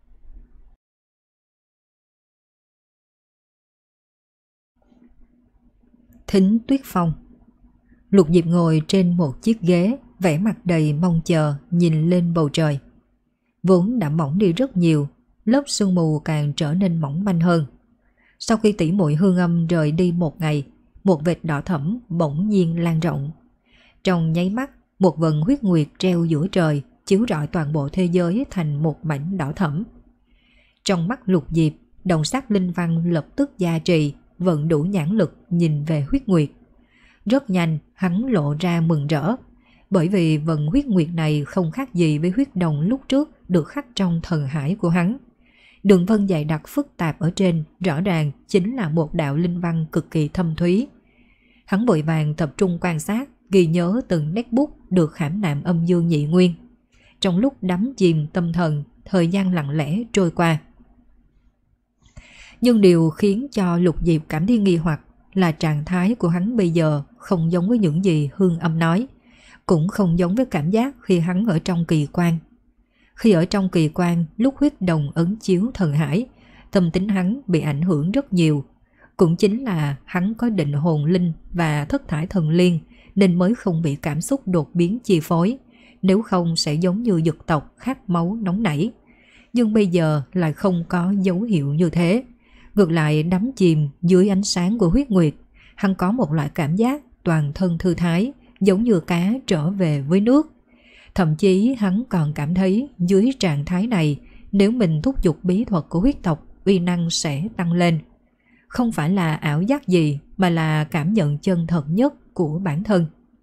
Thính Tuyết Phong. Lục Diệp ngồi trên một chiếc ghế, vẻ mặt đầy mong chờ, nhìn lên bầu trời. Vốn đã mỏng đi rất nhiều, lớp sương mù càng trở nên mỏng manh hơn. Sau khi tỷ muội Hương Âm rời đi một ngày, một vệt đỏ thẫm bỗng nhiên lan rộng. Trong nháy mắt, một vần huyết nguyệt treo giữa trời, chiếu rọi toàn bộ thế giới thành một mảnh đỏ thẫm. Trong mắt Lục Diệp, đồng sắc linh văn lập tức gia trì, vận đủ nhãn lực nhìn về huyết nguyệt. Rất nhanh, hắn lộ ra mừng rỡ, bởi vì vần huyết nguyệt này không khác gì với huyết đồng lúc trước được khắc trong thần hải của hắn. Đường vân dày đặc phức tạp ở trên rõ ràng chính là một đạo linh văn cực kỳ thâm thúy. Hắn vội vàng tập trung quan sát, ghi nhớ từng nét bút được khảm nạm âm dương nhị nguyên. Trong lúc đắm chìm tâm thần, thời gian lặng lẽ trôi qua. Nhưng điều khiến cho Lục Diệp cảm thấy nghi hoặc là trạng thái của hắn bây giờ không giống với những gì Hương Âm nói, cũng không giống với cảm giác khi hắn ở trong kỳ quan. Khi ở trong kỳ quan, lúc huyết đồng ấn chiếu thần hải, tâm tính hắn bị ảnh hưởng rất nhiều. Cũng chính là hắn có định hồn linh và thất thải thần liên nên mới không bị cảm xúc đột biến chi phối, nếu không sẽ giống như dực tộc khát máu nóng nảy. Nhưng bây giờ lại không có dấu hiệu như thế. Ngược lại đắm chìm dưới ánh sáng của huyết nguyệt, hắn có một loại cảm giác toàn thân thư thái, giống như cá trở về với nước. Thậm chí hắn còn cảm thấy dưới trạng thái này, nếu mình thúc giục bí thuật của huyết tộc, uy năng sẽ tăng lên. Không phải là ảo giác gì, mà là cảm nhận chân thật nhất của bản thân.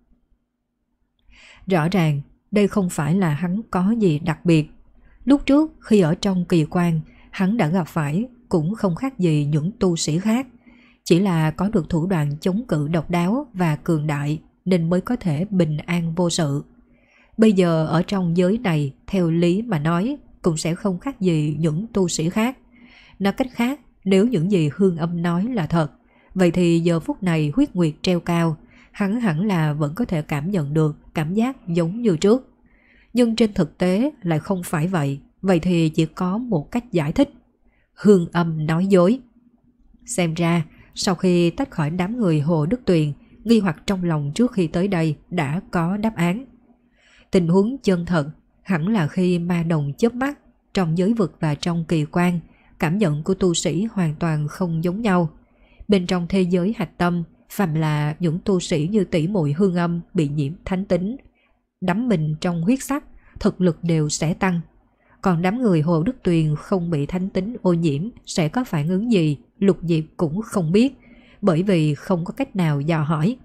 Rõ ràng, đây không phải là hắn có gì đặc biệt. Lúc trước khi ở trong kỳ quan, hắn đã gặp phải cũng không khác gì những tu sĩ khác. Chỉ là có được thủ đoạn chống cự độc đáo và cường đại nên mới có thể bình an vô sự. Bây giờ ở trong giới này, theo lý mà nói, cũng sẽ không khác gì những tu sĩ khác. Nói cách khác, nếu những gì Hương Âm nói là thật, vậy thì giờ phút này huyết nguyệt treo cao, hắn hẳn là vẫn có thể cảm nhận được cảm giác giống như trước. Nhưng trên thực tế lại không phải vậy, vậy thì chỉ có một cách giải thích. Hương Âm nói dối. Xem ra, sau khi tách khỏi đám người Hồ Đức Tuyền, nghi hoặc trong lòng trước khi tới đây đã có đáp án. Tình huống chân thật hẳn là khi ma đồng chớp mắt, trong giới vực và trong kỳ quan, cảm nhận của tu sĩ hoàn toàn không giống nhau. Bên trong thế giới hạch tâm, phàm là những tu sĩ như tỷ muội Hương Âm bị nhiễm thánh tính, đắm mình trong huyết sắc, thực lực đều sẽ tăng. Còn đám người Hồ Đức Tuyền không bị thánh tính ô nhiễm sẽ có phản ứng gì, Lục Diệp cũng không biết, bởi vì không có cách nào dò hỏi.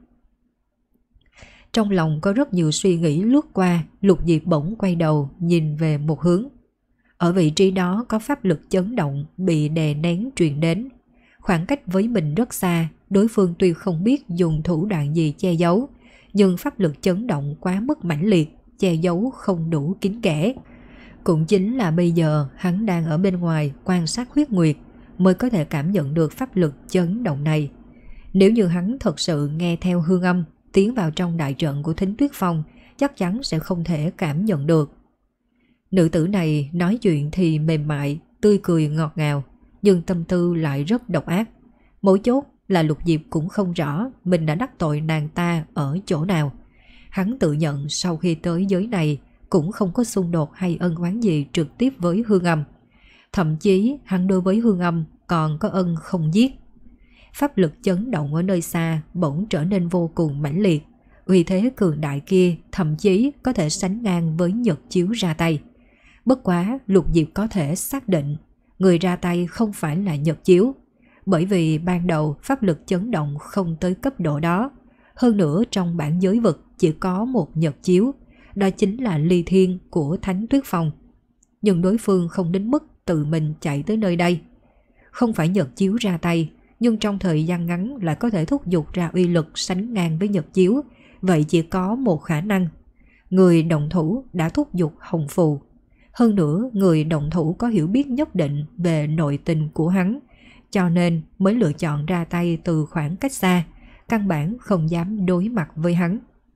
Trong lòng có rất nhiều suy nghĩ lướt qua, Lục Diệp bỗng quay đầu nhìn về một hướng. Ở vị trí đó có pháp lực chấn động bị đè nén truyền đến. Khoảng cách với mình rất xa, đối phương tuy không biết dùng thủ đoạn gì che giấu, nhưng pháp lực chấn động quá mức mãnh liệt, che giấu không đủ kín kẽ. Cũng chính là bây giờ hắn đang ở bên ngoài quan sát huyết nguyệt mới có thể cảm nhận được pháp lực chấn động này. Nếu như hắn thật sự nghe theo Hương Âm, tiến vào trong đại trận của Thính Tuyết Phong, chắc chắn sẽ không thể cảm nhận được. Nữ tử này nói chuyện thì mềm mại, tươi cười ngọt ngào, nhưng tâm tư lại rất độc ác. Mấu chốt là Lục Diệp cũng không rõ mình đã đắc tội nàng ta ở chỗ nào. Hắn tự nhận sau khi tới giới này cũng không có xung đột hay ân oán gì trực tiếp với Hương Âm. Thậm chí hắn đối với Hương Âm còn có ân không giết. Pháp lực chấn động ở nơi xa bỗng trở nên vô cùng mãnh liệt. Uy thế cường đại kia thậm chí có thể sánh ngang với Nhật Chiếu ra tay. Bất quá Lục Diệp có thể xác định người ra tay không phải là Nhật Chiếu, bởi vì ban đầu pháp lực chấn động không tới cấp độ đó. Hơn nữa trong bản giới vực chỉ có một Nhật Chiếu, đó chính là Ly Thiên của Thánh Tuyết Phong. Nhưng đối phương không đến mức tự mình chạy tới nơi đây. Không phải Nhật Chiếu ra tay, nhưng trong thời gian ngắn lại có thể thúc giục ra uy lực sánh ngang với Nhật Chiếu, vậy chỉ có một khả năng. Người động thủ đã thúc giục hồng phù. Hơn nữa, người động thủ có hiểu biết nhất định về nội tình của hắn, cho nên mới lựa chọn ra tay từ khoảng cách xa, căn bản không dám đối mặt với hắn.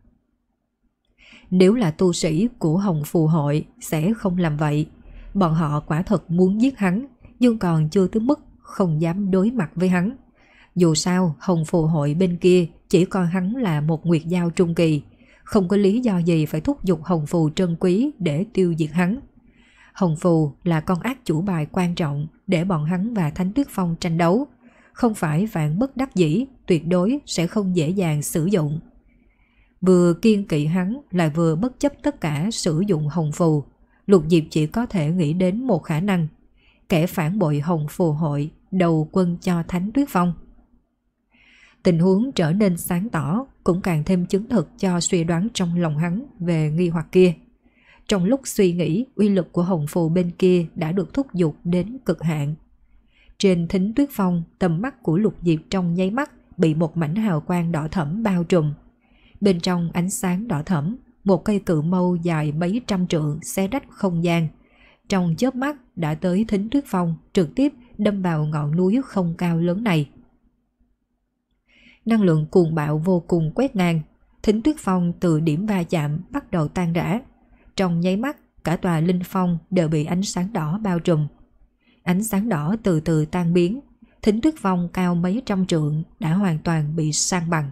Nếu là tu sĩ của Hồng Phù hội sẽ không làm vậy. Bọn họ quả thật muốn giết hắn, nhưng còn chưa tới mức không dám đối mặt với hắn. Dù sao, Hồng Phù hội bên kia chỉ coi hắn là một nguyệt giao trung kỳ, không có lý do gì phải thúc giục Hồng Phù trân quý để tiêu diệt hắn. Hồng Phù là con ác chủ bài quan trọng để bọn hắn và Thánh Tuyết Phong tranh đấu, không phải vạn bất đắc dĩ, tuyệt đối sẽ không dễ dàng sử dụng. Vừa kiên kỵ hắn lại vừa bất chấp tất cả sử dụng Hồng Phù, Lục Diệp chỉ có thể nghĩ đến một khả năng: kẻ phản bội Hồng Phù hội đầu quân cho Thánh Tuyết Phong. Tình huống trở nên sáng tỏ, cũng càng thêm chứng thực cho suy đoán trong lòng hắn về nghi hoặc kia. Trong lúc suy nghĩ, uy lực của Hồng Phù bên kia đã được thúc giục đến cực hạn. Trên Thính Tuyết Phong, tầm mắt của Lục Diệp trong nháy mắt bị một mảnh hào quang đỏ thẫm bao trùm. Bên trong ánh sáng đỏ thẫm, một cây cự mâu dài mấy trăm trượng xé rách không gian. Trong chớp mắt đã tới Thính Tuyết Phong, trực tiếp đâm vào ngọn núi không cao lớn này. Năng lượng cuồng bạo vô cùng quét ngang, Thính Tuyết Phong từ điểm va chạm bắt đầu tan rã. Trong nháy mắt, cả tòa linh phong đều bị ánh sáng đỏ bao trùm. Ánh sáng đỏ từ từ tan biến, Thính Tuyết Phong cao mấy trăm trượng đã hoàn toàn bị san bằng.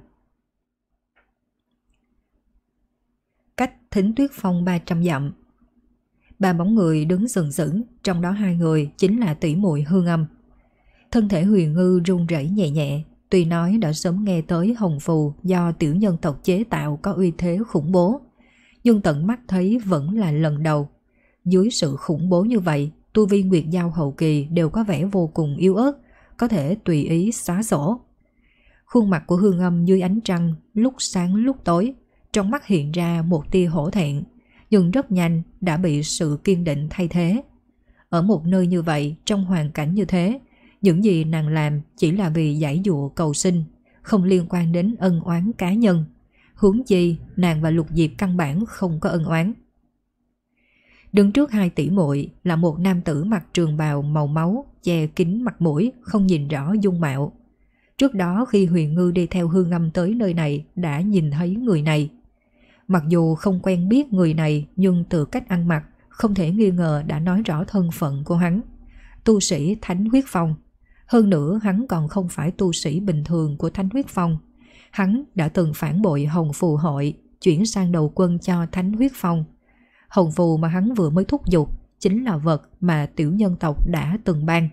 Cách Thính Tuyết Phong ba trăm dặm, ba bóng người đứng sừng sững, trong đó hai người chính là tỷ muội Hương Âm. Thân thể Huyền Ngư run rẩy nhẹ nhẹ, tuy nói đã sớm nghe tới Hồng Phù do tiểu nhân tộc chế tạo có uy thế khủng bố, nhưng tận mắt thấy vẫn là lần đầu. Dưới sự khủng bố như vậy, tu vi nguyệt giao hậu kỳ đều có vẻ vô cùng yếu ớt, có thể tùy ý xóa sổ. Khuôn mặt của Hương Âm dưới ánh trăng lúc sáng lúc tối, trong mắt hiện ra một tia hổ thẹn, nhưng rất nhanh đã bị sự kiên định thay thế. Ở một nơi như vậy, trong hoàn cảnh như thế, những gì nàng làm chỉ là vì giải dụa cầu sinh, không liên quan đến ân oán cá nhân. Huống chi nàng và Lục Diệp căn bản không có ân oán. Đứng trước hai tỷ muội là một nam tử mặc trường bào màu máu, che kín mặt mũi, không nhìn rõ dung mạo. Trước đó khi Huyền Ngư đi theo Hương Âm tới nơi này đã nhìn thấy người này. Mặc dù không quen biết người này, nhưng từ cách ăn mặc không thể nghi ngờ đã nói rõ thân phận của hắn. Tu sĩ Thánh Huyết Phong. Hơn nữa hắn còn không phải tu sĩ bình thường của Thánh Huyết Phong. Hắn đã từng phản bội Hồng Phù hội, chuyển sang đầu quân cho Thánh Huyết Phong. Hồng Phù mà hắn vừa mới thúc giục chính là vật mà tiểu nhân tộc đã từng ban.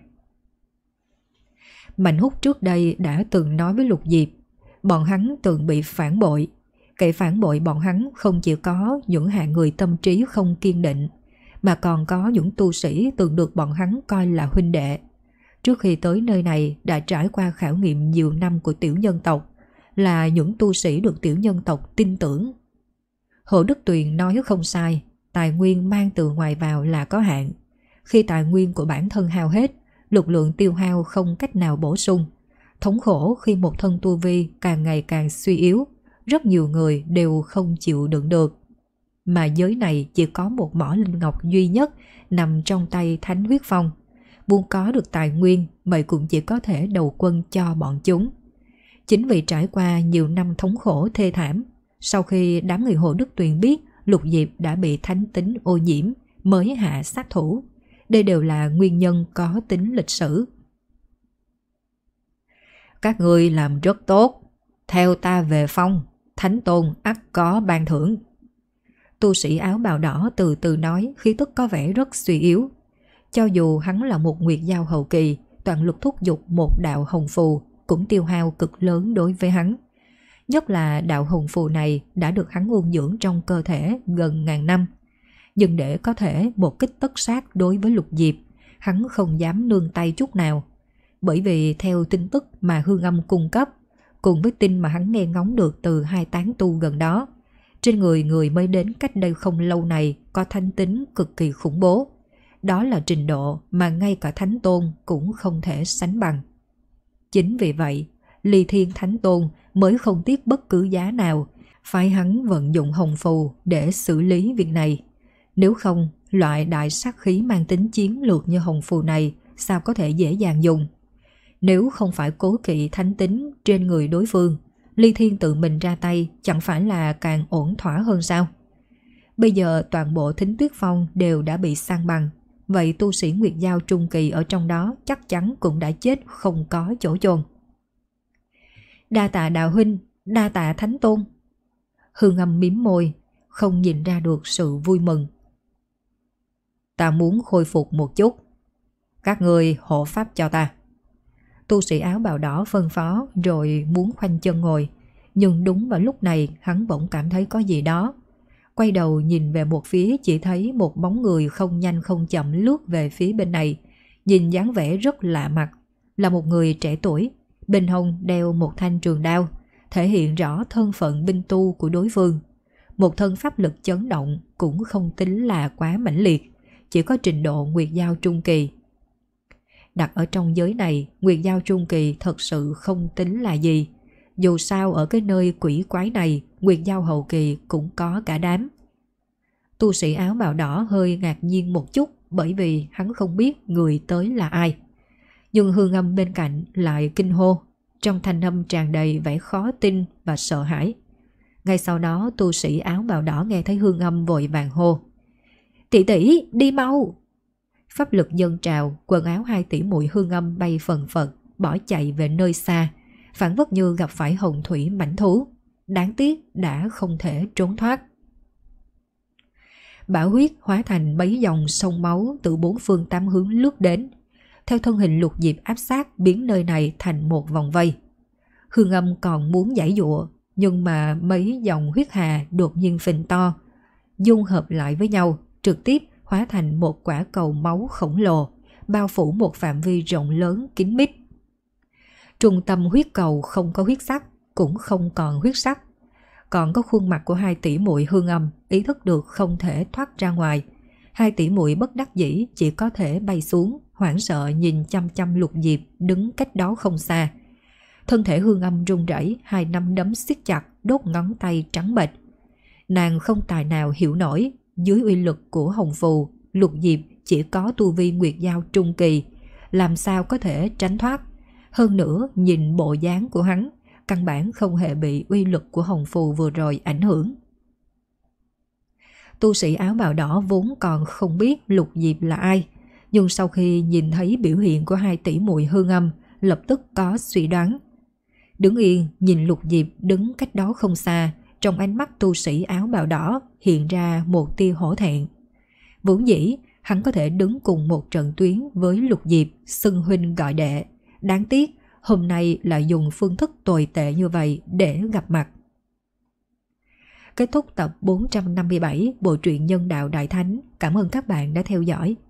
Mạnh Húc trước đây đã từng nói với Lục Diệp, bọn hắn từng bị phản bội. Kẻ phản bội bọn hắn không chỉ có những hạng người tâm trí không kiên định, mà còn có những tu sĩ từng được bọn hắn coi là huynh đệ. Trước khi tới nơi này đã trải qua khảo nghiệm nhiều năm của tiểu nhân tộc, là những tu sĩ được tiểu nhân tộc tin tưởng. Hồ Đức Tuyền nói không sai, tài nguyên mang từ ngoài vào là có hạn. Khi tài nguyên của bản thân hao hết, lực lượng tiêu hao không cách nào bổ sung. Thống khổ khi một thân tu vi càng ngày càng suy yếu, rất nhiều người đều không chịu đựng được. Mà giới này chỉ có một mỏ linh ngọc duy nhất nằm trong tay Thánh Huyết Phong. Muốn có được tài nguyên, vậy cũng chỉ có thể đầu quân cho bọn chúng. Chính vì trải qua nhiều năm thống khổ thê thảm, sau khi đám người Hồ Đức Tuyền biết Lục Diệp đã bị thánh tính ô nhiễm mới hạ sát thủ. Đây đều là nguyên nhân có tính lịch sử. Các ngươi làm rất tốt. Theo ta về phong, Thánh Tôn ắt có ban thưởng. Tu sĩ áo bào đỏ từ từ nói, khí tức có vẻ rất suy yếu. Cho dù hắn là một nguyệt giao hậu kỳ, toàn lực thúc giục một đạo hồng phù cũng tiêu hao cực lớn đối với hắn. Nhất là đạo hồng phù này đã được hắn ôn dưỡng trong cơ thể gần ngàn năm. Nhưng để có thể một kích tất sát đối với Lục Diệp, hắn không dám nương tay chút nào. Bởi vì theo tin tức mà Hương Âm cung cấp, cùng với tin mà hắn nghe ngóng được từ hai tán tu gần đó, trên người người mới đến cách đây không lâu này có thánh tính cực kỳ khủng bố. Đó là trình độ mà ngay cả Thánh Tôn cũng không thể sánh bằng. Chính vì vậy, Ly Thiên Thánh Tôn mới không tiếc bất cứ giá nào phái hắn vận dụng hồng phù để xử lý việc này. Nếu không, loại đại sát khí mang tính chiến lược như hồng phù này sao có thể dễ dàng dùng. Nếu không phải cố kỵ thánh tính trên người đối phương, Ly Thiên tự mình ra tay chẳng phải là càng ổn thỏa hơn sao? Bây giờ toàn bộ Thính Tuyết Phong đều đã bị san bằng, vậy tu sĩ Nguyệt Giao trung kỳ ở trong đó chắc chắn cũng đã chết không có chỗ chôn. Đa tạ đạo huynh, đa tạ thánh tôn. Hương Âm mím môi, không nhìn ra được sự vui mừng. Ta muốn khôi phục một chút. Các ngươi hộ pháp cho ta. Tu sĩ áo bào đỏ phân phó rồi muốn khoanh chân ngồi. Nhưng đúng vào lúc này hắn bỗng cảm thấy có gì đó. Quay đầu nhìn về một phía chỉ thấy một bóng người không nhanh không chậm lướt về phía bên này. Nhìn dáng vẻ rất lạ mặt. Là một người trẻ tuổi, bên hông đeo một thanh trường đao, thể hiện rõ thân phận binh tu của đối phương. Một thân pháp lực chấn động cũng không tính là quá mãnh liệt, chỉ có trình độ Nguyệt Giao trung kỳ. Đặt ở trong giới này, Nguyệt Giao trung kỳ thật sự không tính là gì. Dù sao ở cái nơi quỷ quái này, Nguyệt Giao hậu kỳ cũng có cả đám. Tu sĩ áo bào đỏ hơi ngạc nhiên một chút bởi vì hắn không biết người tới là ai. Nhưng Hương Âm bên cạnh lại kinh hô, trong thanh âm tràn đầy vẻ khó tin và sợ hãi. Ngay sau đó tu sĩ áo bào đỏ nghe thấy Hương Âm vội vàng hô: "Tỷ tỷ, đi mau!" Pháp lực dâng trào, quần áo hai tỷ muội Hương Âm bay phần phật, bỏ chạy về nơi xa, phảng phất như gặp phải hồng thủy mãnh thú. Đáng tiếc đã không thể trốn thoát. Bão huyết hóa thành mấy dòng sông máu từ bốn phương tám hướng lướt đến, theo thân hình Lục Diệp áp sát biến nơi này thành một vòng vây. Hương Âm còn muốn giãy giụa, nhưng mà mấy dòng huyết hà đột nhiên phình to, dung hợp lại với nhau, trực tiếp hóa thành một quả cầu máu khổng lồ, bao phủ một phạm vi rộng lớn kín mít. Trung tâm huyết cầu không có huyết sắc, cũng không còn huyết sắc, còn có khuôn mặt của hai tỷ muội Hương Âm, ý thức được không thể thoát ra ngoài. Hai tỷ muội bất đắc dĩ chỉ có thể bay xuống, hoảng sợ nhìn chăm chăm Lục Diệp đứng cách đó không xa. Thân thể Hương Âm run rẩy, hai nắm đấm siết chặt, đốt ngón tay trắng bệch. Nàng không tài nào hiểu nổi, dưới uy lực của hồng phù, Lục Diệp chỉ có tu vi Nguyệt Giao trung kỳ, làm sao có thể tránh thoát. Hơn nữa nhìn bộ dáng của hắn, căn bản không hề bị uy lực của hồng phù vừa rồi ảnh hưởng. Tu sĩ áo bào đỏ vốn còn không biết Lục Diệp là ai, nhưng sau khi nhìn thấy biểu hiện của hai tỷ muội Hương Âm, lập tức có suy đoán. Đứng yên nhìn Lục Diệp đứng cách đó không xa, trong ánh mắt tu sĩ áo bào đỏ hiện ra một tia hổ thẹn. Vốn dĩ hắn có thể đứng cùng một trận tuyến với Lục Diệp, xưng huynh gọi đệ, đáng tiếc hôm nay lại dùng phương thức tồi tệ như vậy để gặp mặt. Kết thúc tập bốn trăm năm mươi bảy bộ truyện Nhân Đạo Đại Thánh. Cảm ơn các bạn đã theo dõi.